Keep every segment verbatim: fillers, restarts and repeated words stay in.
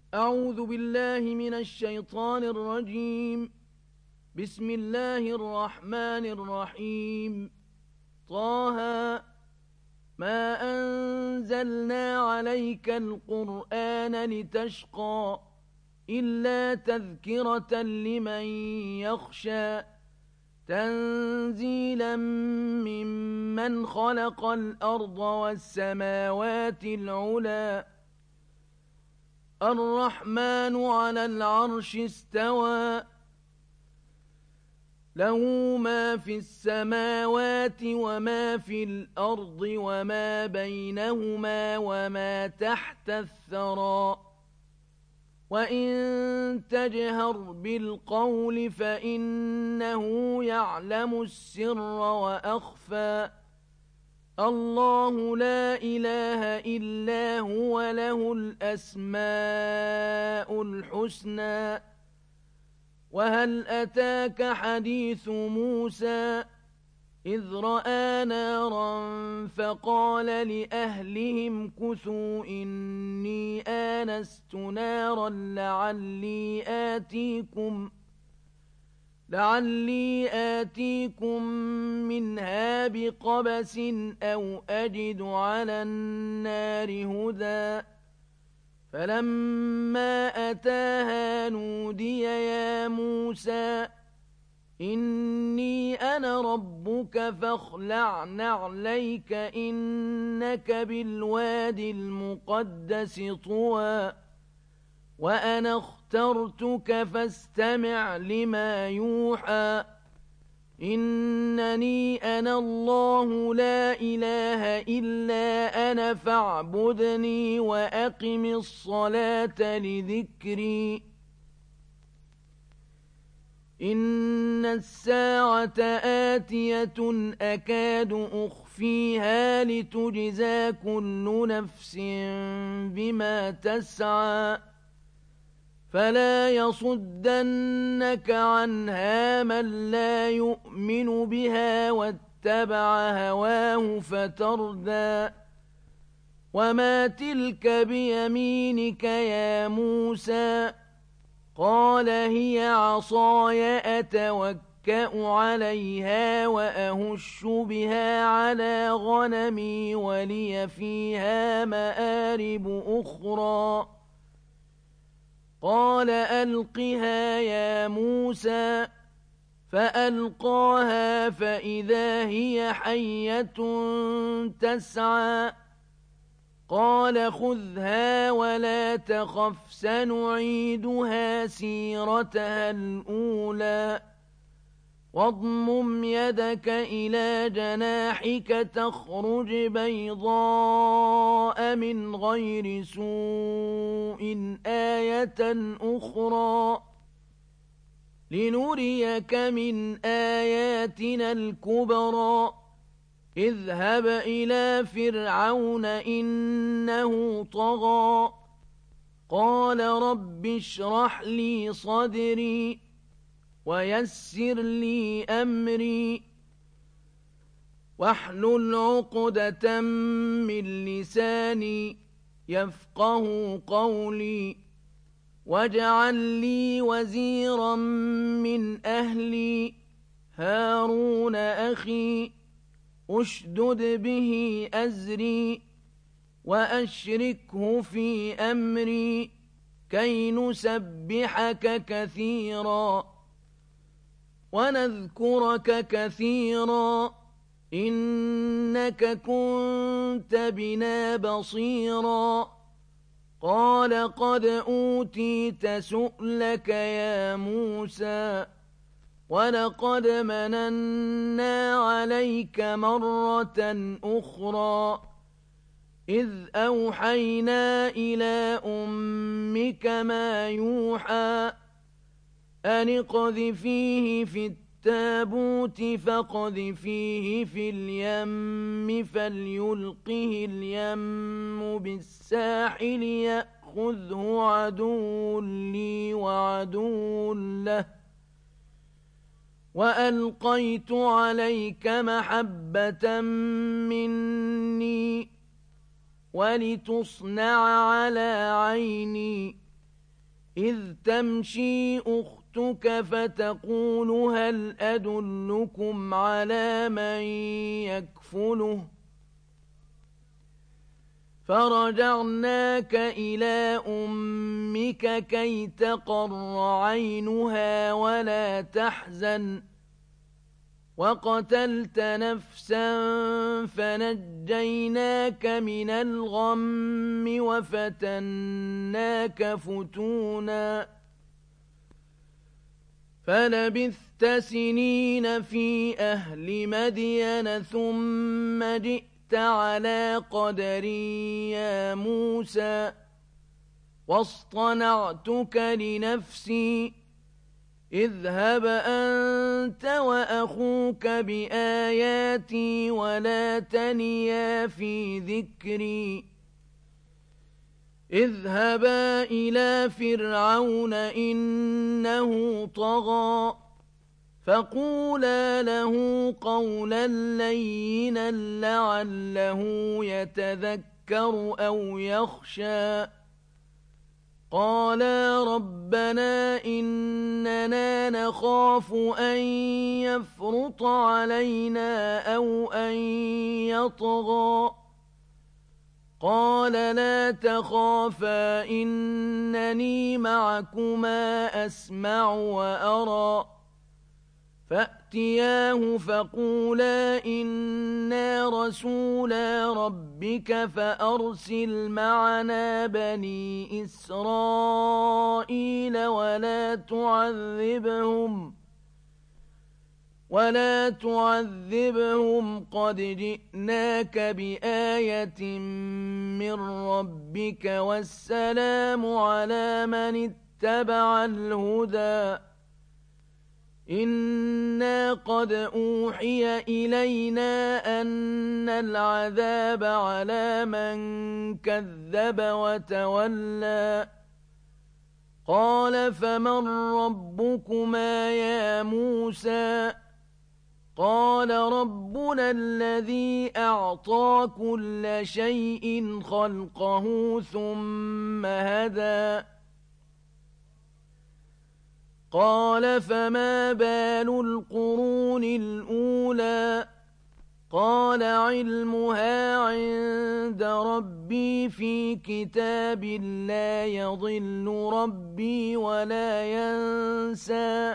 أعوذ بالله من الشيطان الرجيم. بسم الله الرحمن الرحيم. طه ما أنزلنا عليك القرآن لتشقى إلا تذكرة لمن يخشى تنزيلا ممن خلق الأرض والسماوات العلى الرحمن على العرش استوى له ما في السماوات وما في الأرض وما بينهما وما تحت الثرى وإن تجهر بالقول فإنه يعلم السر وأخفى الله لا إله إلا هو له الأسماء الحسنى وهل أتاك حديث موسى إذ رأى نارا فقال لأهلهم كثوا إني آنست نارا لعلي آتيكم لعلي آتيكم منها بقبس أو أجد على النار هدى فلما أتاها نودي يا موسى إني أنا ربك فاخلع نعليك إنك بالواد المقدس طوى وأنا اخترتك فاستمع لما يوحى إنني أنا الله لا إله إلا أنا فاعبدني وأقم الصلاة لذكري إن الساعة آتية أكاد أخفيها لتجزى كل نفس بما تسعى فلا يصدنك عنها من لا يؤمن بها واتبع هواه فتردى وما تلك بيمينك يا موسى قال هي عصاي أتوكأ عليها وأهش بها على غنمي ولي فيها مآرب أخرى قال ألقها يا موسى فألقاها فإذا هي حية تسعى قال خذها ولا تخف سنعيدها سيرتها الأولى واضمم يدك إلى جناحك تخرج بيضاء من غير سوء آية أخرى لنريك من آياتنا الكبرى اذهب إلى فرعون إنه طغى قال رب اشرح لي صدري ويسر لي أمري واحلل عقدة من لساني يفقه قولي واجعل لي وزيرا من أهلي هارون أخي أشدد به أزري وأشركه في أمري كي نسبحك كثيرا ونذكرك كثيرا إنك كنت بنا بصيرا قال قد أوتيت سؤلك يا موسى ولقد مننا عليك مرة أخرى إذ أوحينا إلى أمك ما يوحى أن اقذفيه في التابوت فاقذفيه في اليم فليلقه اليم بالساحل يأخذه عدو لي وعدو له وألقيت عليك محبة مني ولتصنع على عيني إذ تمشي أختك فتقول هل أدلكم على من يكفله فرجعناك إلى أمك كي تقر عينها ولا تحزن وقتلت نفسا فنجيناك من الغم وفتناك فتونا فلبثت سنين في أهل مدين ثم جئت على قدري يا موسى واصطنعتك لنفسي اذهب أنت وأخوك بآياتي ولا تنيا في ذكري اذهبا إلى فرعون إنه طغى فقولا له قولا لينا لعله يتذكر أو يخشى قالا ربنا إننا نخاف أن يفرط علينا أو أن يطغى قال لا تخافا إنني معكما أسمع وأرى فأتياه فقولا إنا رسولا ربك فأرسل معنا بني إسرائيل ولا تعذبهم ولا تعذبهم قد جئناك بآية من ربك والسلام على من اتبع الهدى إنا قد أوحي إلينا أن العذاب على من كذب وتولى قال فمن ربكما يا موسى قال ربنا الذي أعطى كل شيء خلقه ثم هدى قال فما بال القرون الأولى قال علمها عند ربي في كتاب لا يضل ربي ولا ينسى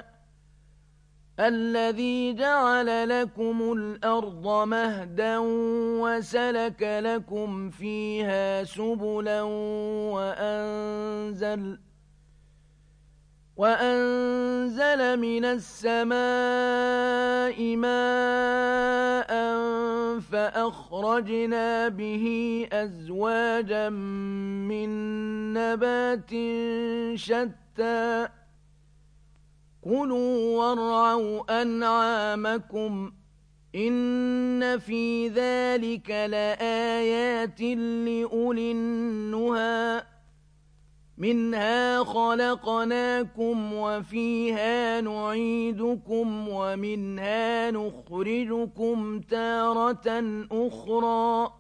الذي جعل لكم الأرض مهدا وسلك لكم فيها سبلا وأنزل وأنزل من السماء ماء فأخرجنا به أزواجا من نبات شتى كلوا وارعوا أنعامكم إن في ذلك لآيات لأولي النهى منها خلقناكم وفيها نعيدكم ومنها نخرجكم تارة أخرى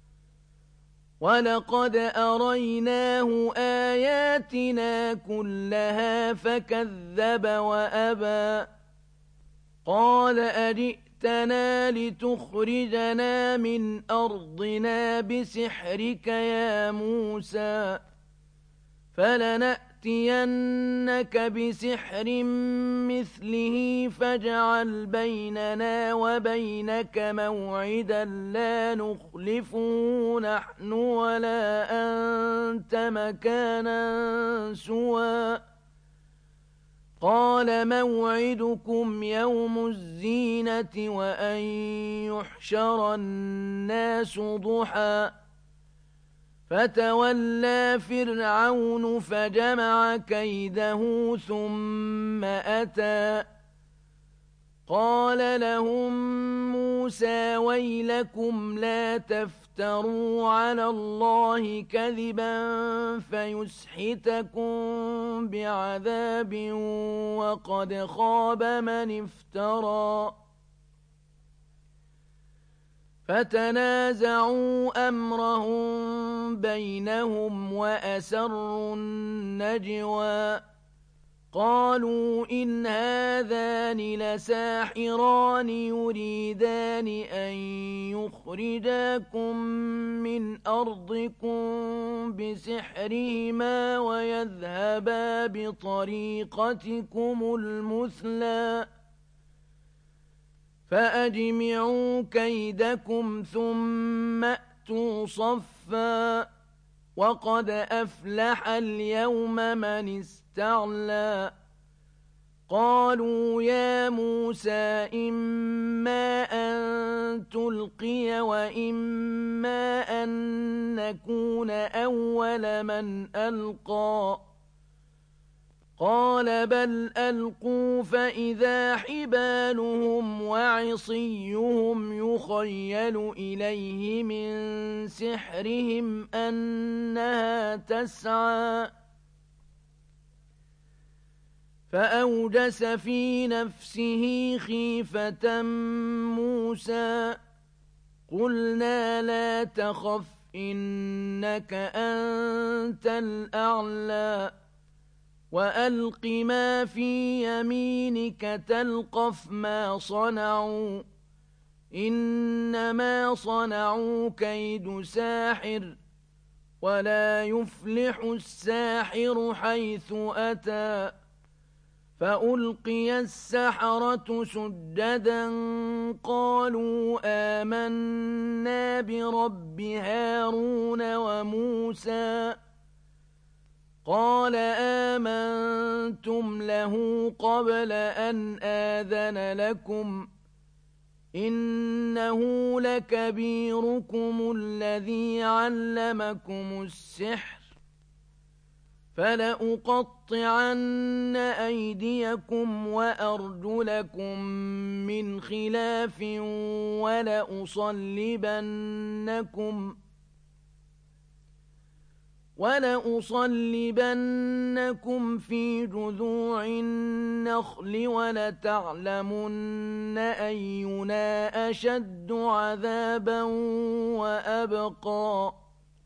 ولقد أريناه آياتنا كلها فكذب وأبى قال أجئتنا لتخرجنا من أرضنا بسحرك يا موسى فلنأتينك بسحر مثله فاجعل بيننا وبينك موعدا لا نخلفه نحن ولا أنت مكانا سوى قال موعدكم يوم الزينة وأن يحشر الناس ضحى فتولى فرعون فجمع كيده ثم أتى قال لهم موسى ويلكم لا تفتروا على الله كذبا فيسحتكم بعذاب وقد خاب من افترى فتنازعوا أمرهم بينهم وأسروا النجوى النجوى قالوا إن هذان لساحران يريدان أن يخرجاكم من أرضكم بسحرهما ويذهبا بطريقتكم المثلى فأجمعوا كيدكم ثم أتوا صفا وقد أفلح اليوم من استعلى قالوا يا موسى إما أن تلقي وإما أن نكون أول من ألقى قال بل ألقوا فإذا حبالهم وعصيهم يخيل إليه من سحرهم أنها تسعى فأوجس في نفسه خيفة موسى قلنا لا تخف إنك أنت الأعلى وألق ما في يمينك تلقف ما صنعوا إنما صنعوا كيد ساحر ولا يفلح الساحر حيث أتى فألقي السحرة سجدا قالوا آمنا برب هارون وموسى قال آمنتم له قبل أن آذن لكم إنه لكبيركم الذي علمكم السحر فلأقطعن أيديكم وأرجلكم من خلاف ولأصلبنكم ولأصلبنكم في جذوع النخل ولتعلمن أينا أشد عذابا وأبقى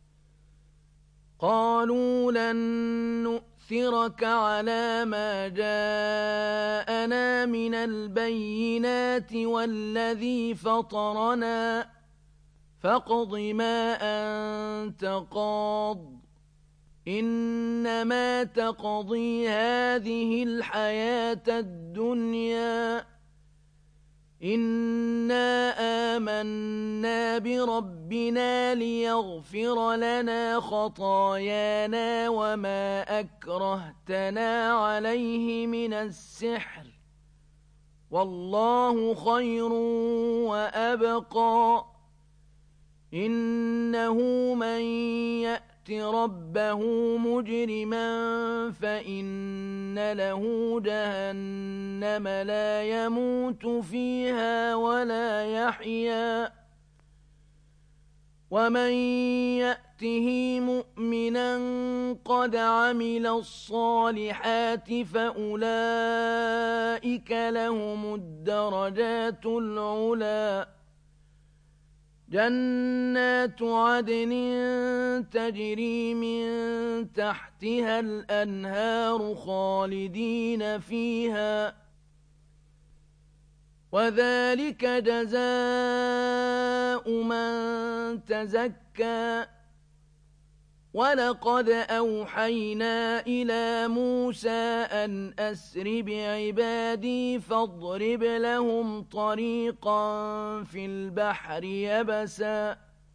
قالوا لن نؤثرك على ما جاءنا من البينات والذي فطرنا فاقض ما أنت قاض إنما تقضي هذه الحياة الدنيا إنا آمنا بربنا ليغفر لنا خطايانا وما أكرهتنا عليه من السحر والله خير وأبقى إنه من يأت ربه مجرما فإن له جهنم لا يموت فيها ولا يحيا ومن يأته مؤمنا قد عمل الصالحات فأولئك لهم الدرجات العلى جنات عدن تجري من تحتها الأنهار خالدين فيها وذلك جزاء من تزكى ولقد أوحينا إلى موسى أن أسر بعبادي فاضرب لهم طريقا في البحر يبسا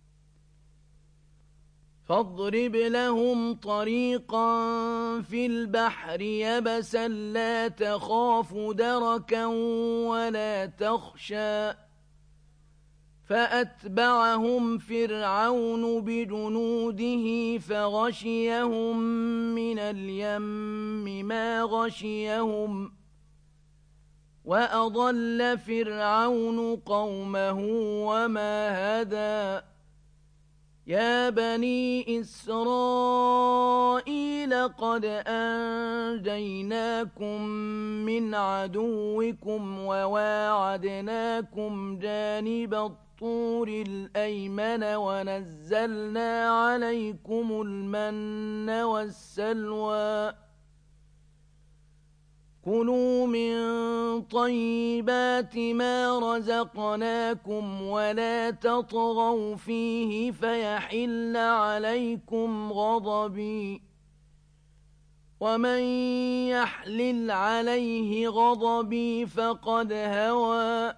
فاضرب لهم طريقا في البحر يبسا لا تخاف دركا ولا تخشى فأتبعهم فرعون بجنوده فغشيهم من اليم ما غشيهم وأضل فرعون قومه وما هدى يا بني إسرائيل قد أنجيناكم من عدوكم وواعدناكم جانب الطور الطور الأيمن ونزلنا عليكم المن والسلوى كلوا من طيبات ما رزقناكم ولا تطغوا فيه فيحل عليكم غضبي ومن يحلل عليه غضبي فقد هوى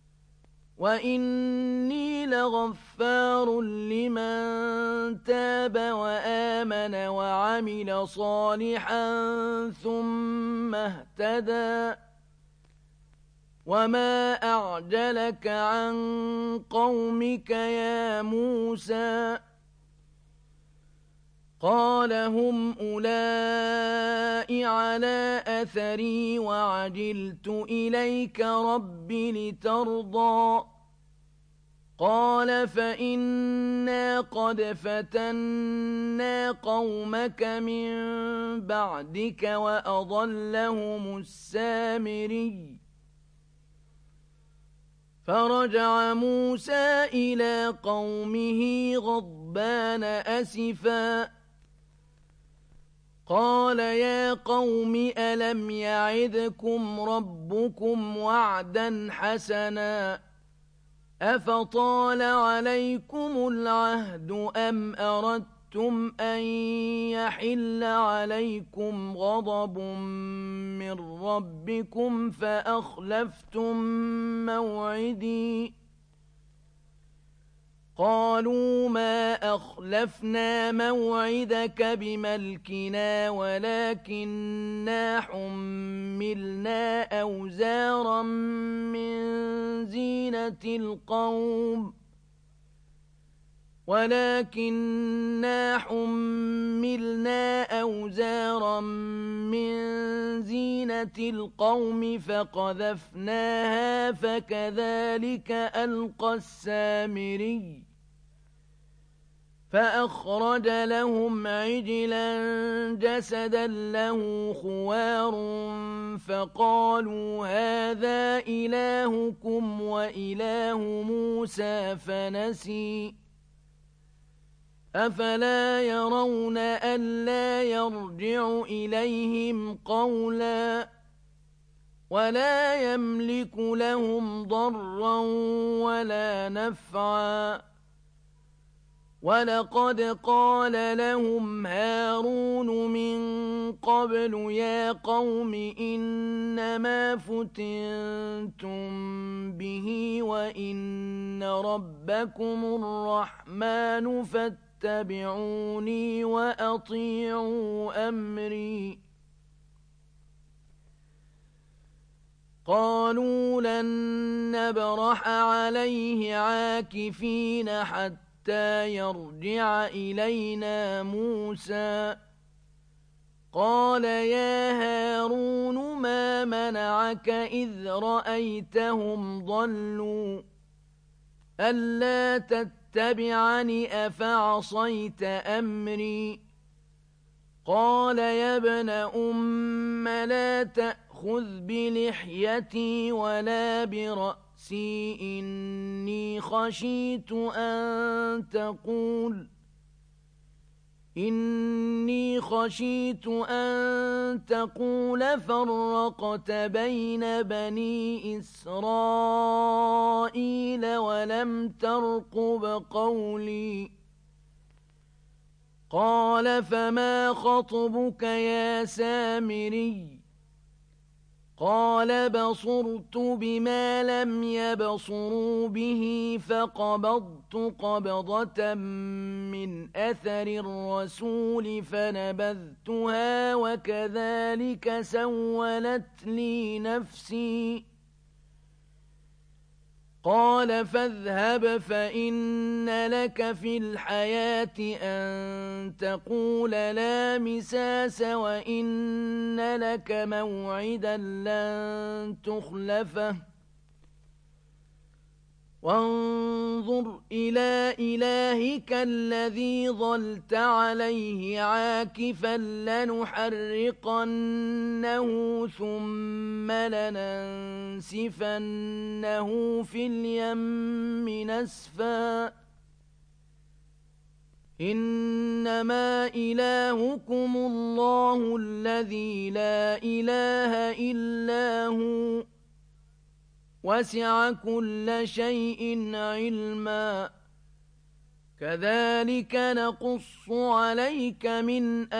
وإني لغفار لمن تاب وآمن وعمل صالحا ثم اهتدى وما أعجلك عن قومك يا موسى قال هم أولئك على أثري وعجلت إليك رب لترضى قال فإنا قد فتنا قومك من بعدك وأضلهم السامري فرجع موسى إلى قومه غضبان أسفا قال يا قوم ألم يعدكم ربكم وعدا حسنا أفطال عليكم العهد أم أردتم أن يحل عليكم غضب من ربكم فأخلفتم موعدي قالوا ما أخلفنا موعدك بملكنا ولكننا حملنا أوزارا من زينة القوم ولكننا حملنا أوزارا من زينة القوم فقذفناها فكذلك ألقى السامري فأخرج لهم عجلا جسدا له خوار فقالوا هذا إلهكم وإله موسى فنسي أفلا يرون ألا يرجع إليهم قولا ولا يملك لهم ضرا ولا نفعا ولقد قال لهم هارون من قبل يا قوم إنما فتنتم به وإن ربكم الرحمن فاتبعوني وأطيعوا أمري قالوا لن نبرح عليه عاكفين حتى حتى يرجع إلينا موسى قال يا هارون ما منعك إذ رأيتهم ضلوا ألا تتبعني أفعصيت أمري قال يا ابن أم لا تأخذ بلحيتي ولا برأسي إني خشيت أن تقول إني خشيت أن تقول فرقت بين بني إسرائيل ولم ترقب قولي قال فما خطبك يا سامري قال بصرت بما لم يبصروا به فقبضت قبضة من أثر الرسول فنبذتها وكذلك سولت لي نفسي قال فاذهب فإن لك في الحياة أن تقول لا مساس وإن لك موعدا لن تخلفه وانظر إلى إلهك الذي ظلت عليه عاكفا لنحرقنه ثم لننسفنه في اليم نسفا إنما إلهكم الله الذي لا إله إلا هو وسع كل شيء علما كذلك نقص عليك من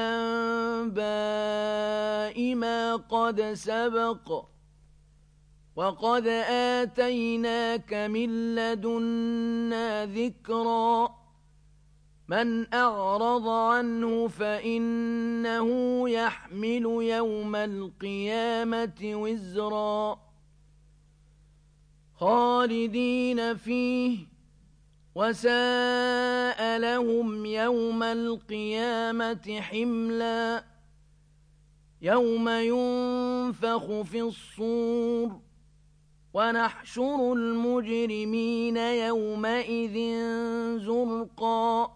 أنباء ما قد سبق وقد آتيناك من لدنا ذكرا من أعرض عنه فإنه يحمل يوم القيامة وزرا خالدين فيه وساء لهم يوم القيامة حملا يوم ينفخ في الصور ونحشر المجرمين يومئذ زرقا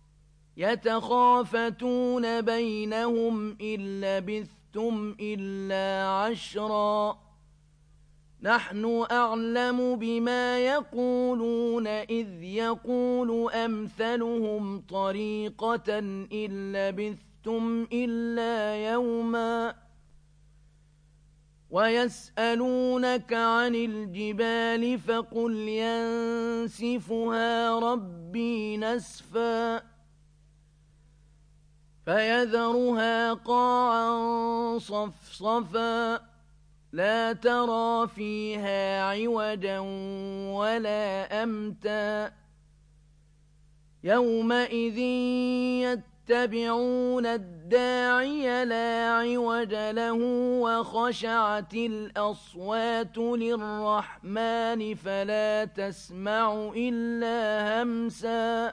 يتخافتون بينهم إن لبثتم إلا عشرا نحن أعلم بما يقولون إذ يقول أمثلهم طريقة إن لبثتم إلا يوما ويسألونك عن الجبال فقل ينسفها ربي نسفا فيذرها قاعا صفصفا لا ترى فيها عوجا ولا أمتا يومئذ يتبعون الداعي لا عوج له وخشعت الأصوات للرحمن فلا تسمع إلا همسا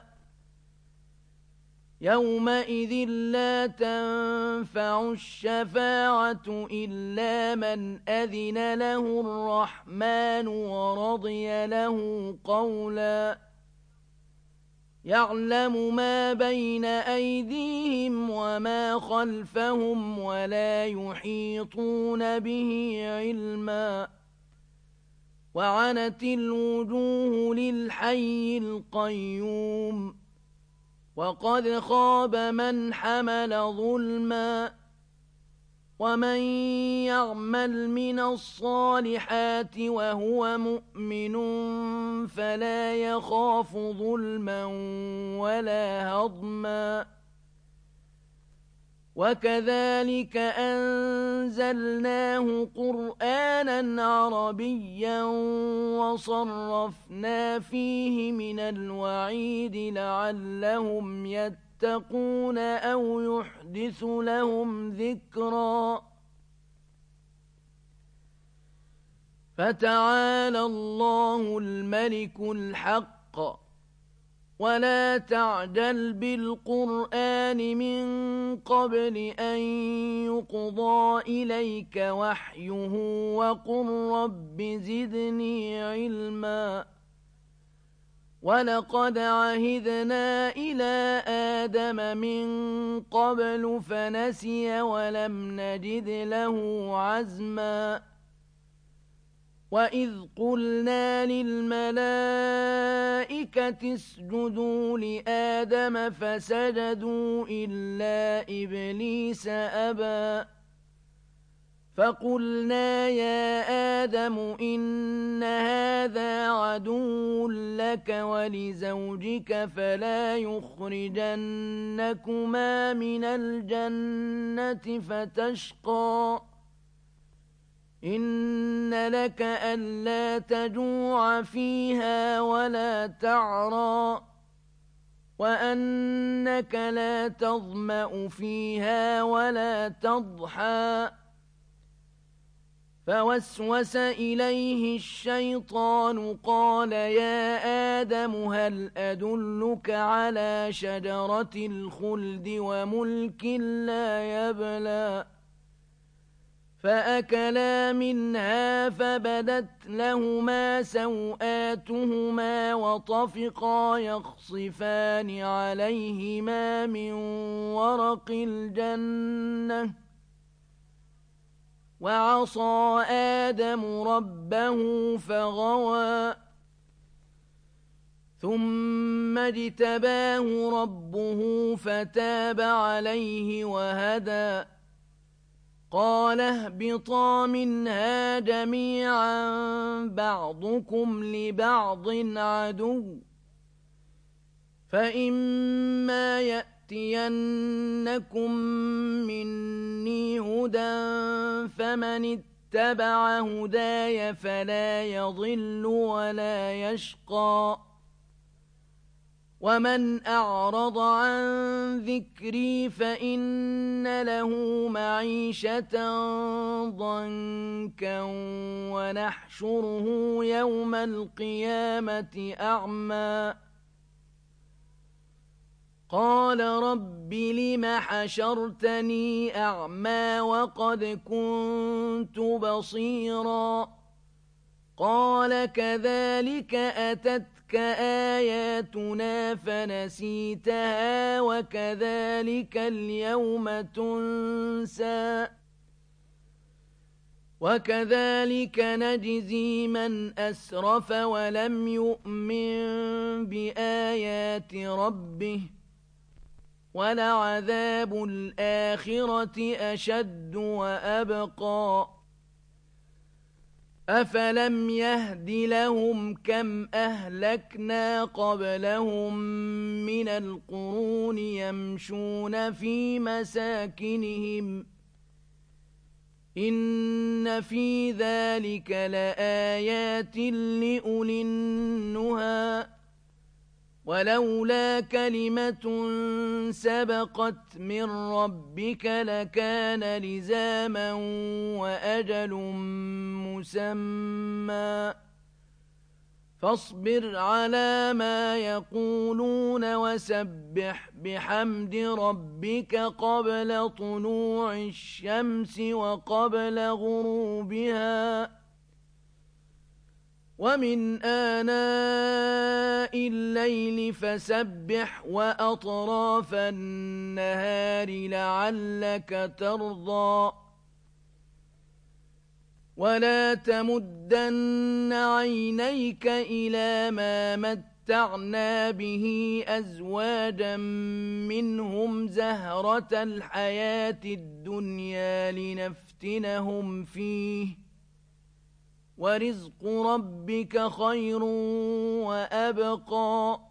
يومئذ لا تنفع الشفاعة إلا من أذن له الرحمن ورضي له قولا يعلم ما بين أيديهم وما خلفهم ولا يحيطون به علما وعنت الوجوه للحي القيوم وقد خاب من حمل ظلما ومن يعمل من الصالحات وهو مؤمن فلا يخاف ظلما ولا هضما وكذلك أنزلناه قرآنا عربيا وصرفنا فيه من الوعيد لعلهم يتقون أو يحدث لهم ذكرا فتعالى الله الملك الحق ولا تعجل بالقرآن من قبل أن يقضى إليك وحيه وقل رب زدني علما ولقد عهدنا إلى آدم من قبل فنسي ولم نجد له عزما وإذ قلنا للملائكة اسجدوا لآدم فسجدوا إلا إبليس أبى فقلنا يا آدم إن هذا عدو لك ولزوجك فلا يخرجنكما من الجنة فتشقى إن لك ألا تجوع فيها ولا تعرى وأنك لا تظمأ فيها ولا تضحى فوسوس إليه الشيطان قال يا آدم هل أدلك على شجرة الخلد وملك لا يبلى فأكلا منها فبدت لهما سوآتهما وطفقا يخصفان عليهما من ورق الجنة وعصى آدم ربه فغوى ثم اجتباه ربه فتاب عليه وهدى قال اهبطا منها جميعا بعضكم لبعض عدو فإما يأتينكم مني هدى فمن اتبع هداي فلا يضل ولا يشقى ومن أعرض عن ذكري فإن له معيشة ضنكا ونحشره يوم القيامة أعمى قال رب لم حشرتني أعمى وقد كنت بصيرا قال كذلك أتتك آياتنا فنسيتها وكذلك اليوم تنسى وكذلك نجزي من أسرف ولم يؤمن بآيات ربه ولعذاب الآخرة أشد وأبقى أفلم يهد لهم كم أهلكنا قبلهم من القرون يمشون في مساكنهم إن في ذلك لآيات لأولي النهى ولولا كلمة سبقت من ربك لكان لزاما وأجل مسمى فاصبر على ما يقولون وسبح بحمد ربك قبل طلوع الشمس وقبل غروبها ومن آناء الليل فسبح وأطراف النهار لعلك ترضى ولا تمدن عينيك إلى ما متعنا به أزواجا منهم زهرة الحياة الدنيا لنفتنهم فيه ورزق ربك خير وأبقى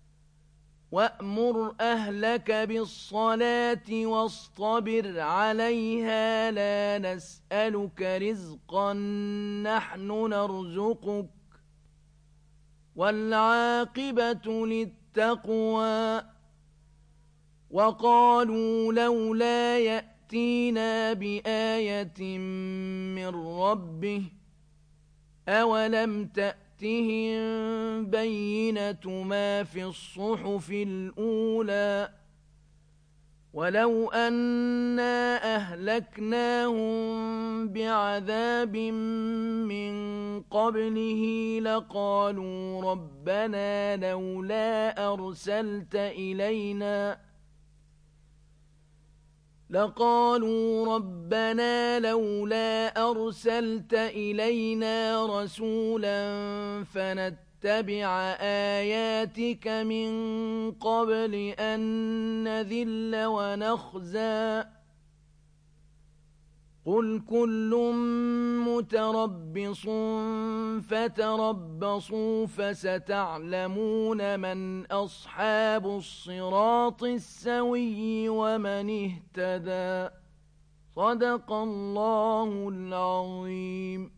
وأمر أهلك بالصلاة واصطبر عليها لا نسألك رزقا نحن نرزقك والعاقبة للتقوى وقالوا لولا يأتينا بآية من ربه أولم تأتهم بينة ما في الصحف الأولى ولو أنا أهلكناهم بعذاب من قبله لقالوا ربنا لولا أرسلت إلينا لقالوا ربنا لولا أرسلت إلينا رسولا فنتبع آياتك من قبل أن نذل ونخزى قل كل متربص فتربصوا فستعلمون من أصحاب الصراط السوي ومن اهتدى صدق الله العظيم.